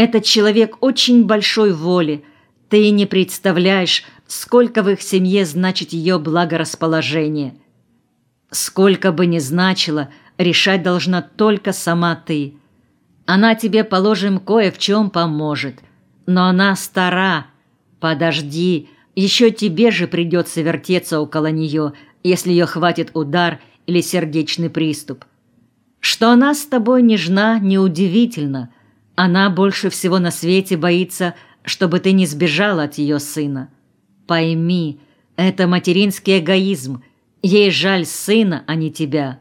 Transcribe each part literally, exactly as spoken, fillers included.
Этот человек очень большой воли. Ты не представляешь, сколько в их семье значит ее благорасположение. Сколько бы ни значило, решать должна только сама ты. Она тебе, положим, кое в чем поможет, но она стара. Подожди, еще тебе же придется вертеться около нее, если ее хватит удар или сердечный приступ. Что она с тобой нежна, неудивительно. Она больше всего на свете боится, чтобы ты не сбежала от ее сына. Пойми, это материнский эгоизм. Ей жаль сына, а не тебя».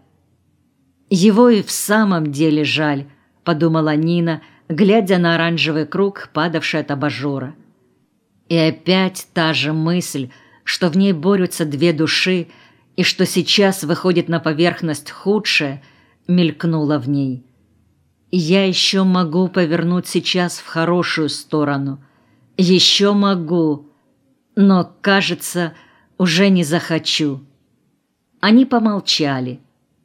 «Его и в самом деле жаль», — подумала Нина, глядя на оранжевый круг, падавший от абажура. И опять та же мысль, что в ней борются две души, и что сейчас выходит на поверхность худшее, мелькнула в ней. «Я еще могу повернуть сейчас в хорошую сторону. Еще могу, но, кажется, уже не захочу». Они помолчали.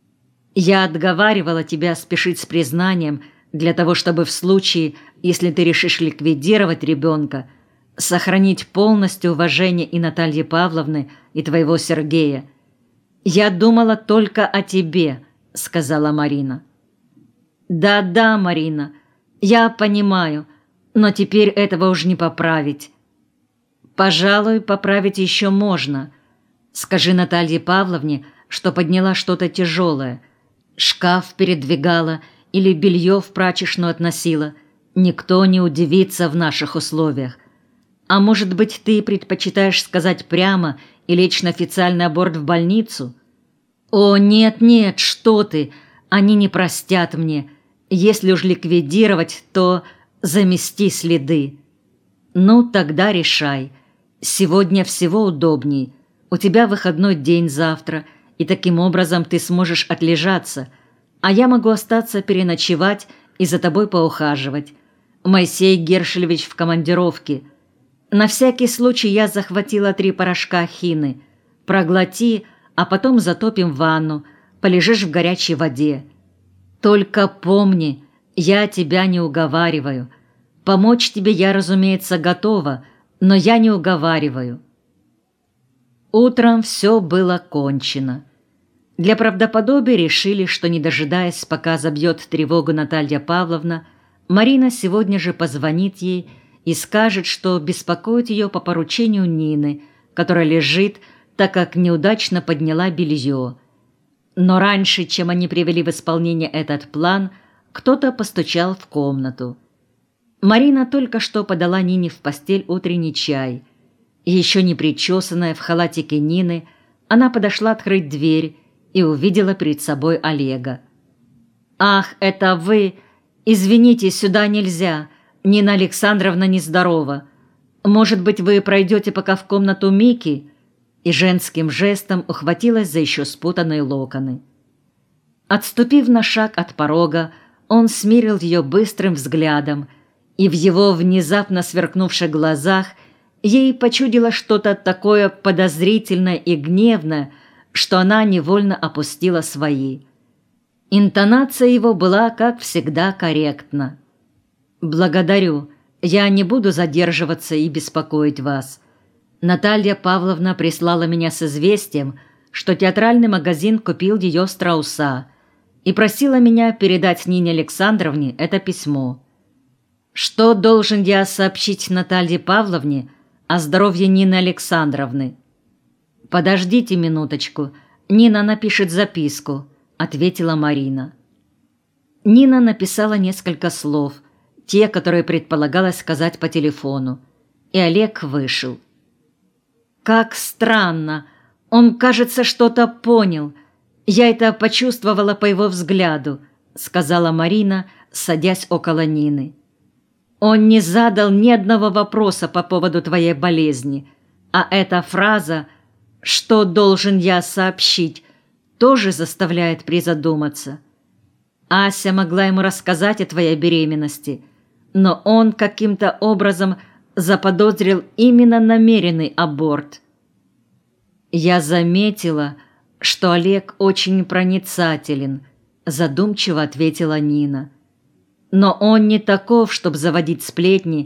«Я отговаривала тебя спешить с признанием для того, чтобы в случае, если ты решишь ликвидировать ребенка, сохранить полностью уважение и Натальи Павловны, и твоего Сергея. Я думала только о тебе», — сказала Марина. «Да-да, Марина, я понимаю, но теперь этого уж не поправить». «Пожалуй, поправить еще можно. Скажи Наталье Павловне, что подняла что-то тяжелое, шкаф передвигала или белье в прачечную относила. Никто не удивится в наших условиях. А может быть, ты предпочитаешь сказать прямо и лечь на официальный аборт в больницу?» «О, нет-нет, что ты! Они не простят мне. Если уж ликвидировать, то замести следы». «Ну, тогда решай. Сегодня всего удобней. У тебя выходной день завтра, и таким образом ты сможешь отлежаться, а я могу остаться переночевать и за тобой поухаживать. Моисей Гершелевич в командировке. На всякий случай я захватила три порошка хины. Проглоти, а потом затопим ванну, полежишь в горячей воде. Только помни, я тебя не уговариваю. Помочь тебе я, разумеется, готова, но я не уговариваю». Утром все было кончено. Для правдоподобия решили, что, не дожидаясь, пока забьет тревогу Наталья Павловна, Марина сегодня же позвонит ей и скажет, что беспокоит ее по поручению Нины, которая лежит, так как неудачно подняла белье. Но раньше, чем они привели в исполнение этот план, кто-то постучал в комнату. Марина только что подала Нине в постель утренний чай. Еще не причесанная, в халатике Нины, она подошла открыть дверь и увидела перед собой Олега. «Ах, это вы! Извините, сюда нельзя. Нина Александровна нездорова. Может быть, вы пройдете пока в комнату Мики?» И женским жестом ухватилась за еще спутанные локоны. Отступив на шаг от порога, он смирил ее быстрым взглядом, и в его внезапно сверкнувших глазах ей почудило что-то такое подозрительное и гневное, что она невольно опустила свои. Интонация его была, как всегда, корректна. «Благодарю, я не буду задерживаться и беспокоить вас. Наталья Павловна прислала меня с известием, что театральный магазин купил ее страуса, и просила меня передать Нине Александровне это письмо. Что должен я сообщить Наталье Павловне о здоровье Нины Александровны?» «Подождите минуточку, Нина напишет записку», — ответила Марина. Нина написала несколько слов, те, которые предполагалось сказать по телефону, и Олег вышел. «Как странно! Он, кажется, что-то понял. Я это почувствовала по его взгляду», — сказала Марина, садясь около Нины. «Он не задал ни одного вопроса по поводу твоей болезни, а эта фраза «что должен я сообщить» тоже заставляет призадуматься. Ася могла ему рассказать о твоей беременности, но он каким-то образом заподозрил именно намеренный аборт». «Я заметила, что Олег очень проницателен», — задумчиво ответила Нина. Но он не таков, чтобы заводить сплетни